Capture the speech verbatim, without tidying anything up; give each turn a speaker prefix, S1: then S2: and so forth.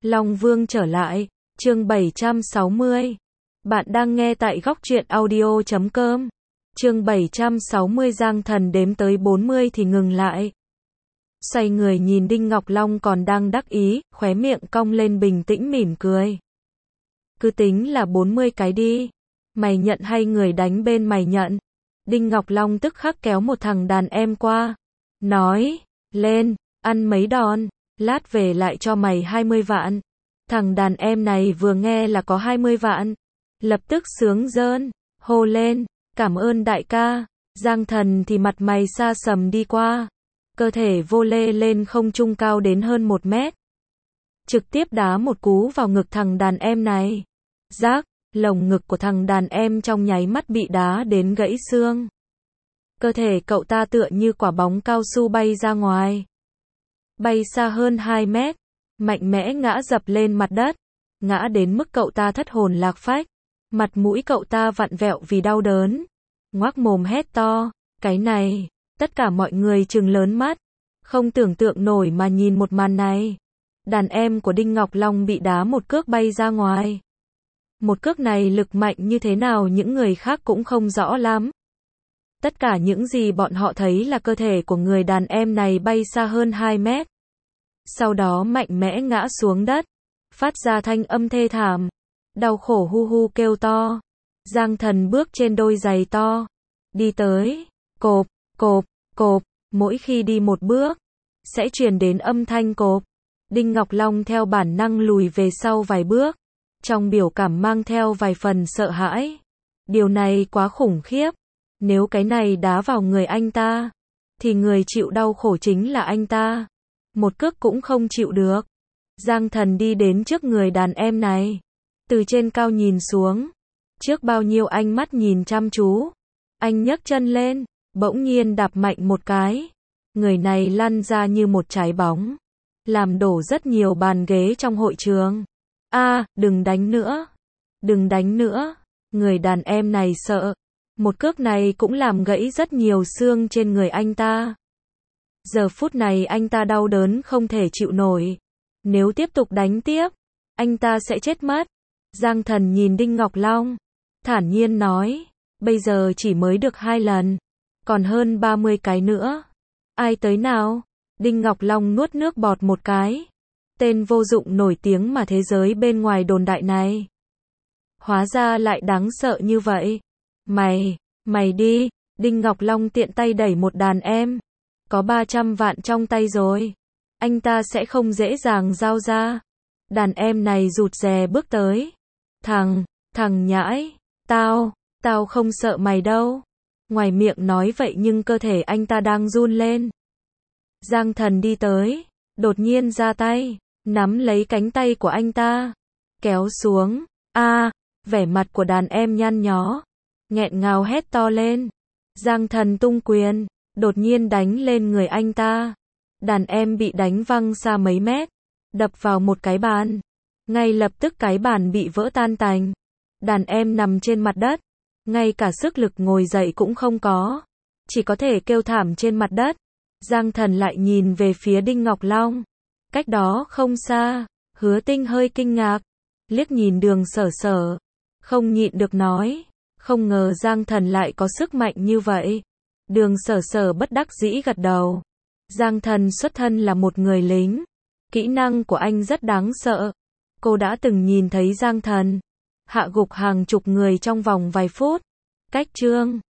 S1: Long Vương trở lại, chương bảy trăm sáu mươi. Bạn đang nghe tại góc truyện audio chấm com. Chương bảy trăm sáu mươi Giang Thần đếm tới bốn mươi thì ngừng lại. Xoay người nhìn Đinh Ngọc Long còn đang đắc ý, khóe miệng cong lên bình tĩnh mỉm cười. Cứ tính là bốn mươi cái đi. Mày nhận hay người đánh bên mày nhận? Đinh Ngọc Long tức khắc kéo một thằng đàn em qua. Nói, lên, ăn mấy đòn, lát về lại cho mày hai mươi vạn. Thằng đàn em này vừa nghe là có hai mươi vạn. Lập tức sướng rơn, hô lên, cảm ơn đại ca. Giang Thần thì mặt mày xa sầm đi qua. Cơ thể vô lê lên không trung cao đến hơn một mét. Trực tiếp đá một cú vào ngực thằng đàn em này. Rác, lồng ngực của thằng đàn em trong nháy mắt bị đá đến gãy xương. Cơ thể cậu ta tựa như quả bóng cao su bay ra ngoài. Bay xa hơn hai mét, mạnh mẽ ngã dập lên mặt đất. Ngã đến mức cậu ta thất hồn lạc phách. Mặt mũi cậu ta vặn vẹo vì đau đớn. Ngoác mồm hét to, cái này, tất cả mọi người trừng lớn mắt. Không tưởng tượng nổi mà nhìn một màn này. Đàn em của Đinh Ngọc Long bị đá một cước bay ra ngoài. Một cước này lực mạnh như thế nào những người khác cũng không rõ lắm. Tất cả những gì bọn họ thấy là cơ thể của người đàn em này bay xa hơn hai mét. Sau đó mạnh mẽ ngã xuống đất, phát ra thanh âm thê thảm, đau khổ hu hu kêu to. Giang Thần bước trên đôi giày to, đi tới, cộp, cộp, cộp, mỗi khi đi một bước, sẽ truyền đến âm thanh cộp. Đinh Ngọc Long theo bản năng lùi về sau vài bước, trong biểu cảm mang theo vài phần sợ hãi. Điều này quá khủng khiếp, nếu cái này đá vào người anh ta, thì người chịu đau khổ chính là anh ta. Một cước cũng không chịu được. Giang Thần đi đến trước người đàn em này, từ trên cao nhìn xuống, trước bao nhiêu ánh mắt nhìn chăm chú. Anh nhấc chân lên, bỗng nhiên đạp mạnh một cái. Người này lăn ra như một trái bóng, làm đổ rất nhiều bàn ghế trong hội trường. A, à, đừng đánh nữa, đừng đánh nữa. Người đàn em này sợ. Một cước này cũng làm gãy rất nhiều xương trên người anh ta. Giờ phút này anh ta đau đớn không thể chịu nổi. Nếu tiếp tục đánh tiếp, anh ta sẽ chết mất. Giang Thần nhìn Đinh Ngọc Long, thản nhiên nói, bây giờ chỉ mới được hai lần, còn hơn ba mươi cái nữa. Ai tới nào? Đinh Ngọc Long nuốt nước bọt một cái. Tên vô dụng nổi tiếng mà thế giới bên ngoài đồn đại này. Hóa ra lại đáng sợ như vậy. Mày, mày đi. Đinh Ngọc Long tiện tay đẩy một đàn em. Có ba trăm vạn trong tay rồi. Anh ta sẽ không dễ dàng giao ra. Đàn em này rụt rè bước tới. Thằng, thằng nhãi, tao, tao không sợ mày đâu. Ngoài miệng nói vậy nhưng cơ thể anh ta đang run lên. Giang Thần đi tới, đột nhiên ra tay, nắm lấy cánh tay của anh ta, kéo xuống. A, à, vẻ mặt của đàn em nhăn nhó, nghẹn ngào hét to lên. Giang Thần tung quyền, đột nhiên đánh lên người anh ta. Đàn em bị đánh văng xa mấy mét, đập vào một cái bàn. Ngay lập tức cái bàn bị vỡ tan tành. Đàn em nằm trên mặt đất, ngay cả sức lực ngồi dậy cũng không có, chỉ có thể kêu thảm trên mặt đất. Giang Thần lại nhìn về phía Đinh Ngọc Long. Cách đó không xa, Hứa Tinh hơi kinh ngạc, liếc nhìn Đường Sở Sở, không nhịn được nói, không ngờ Giang Thần lại có sức mạnh như vậy. Đường Sở Sở bất đắc dĩ gật đầu. Giang Thần xuất thân là một người lính, kỹ năng của anh rất đáng sợ. Cô đã từng nhìn thấy Giang Thần hạ gục hàng chục người trong vòng vài phút. Cách chương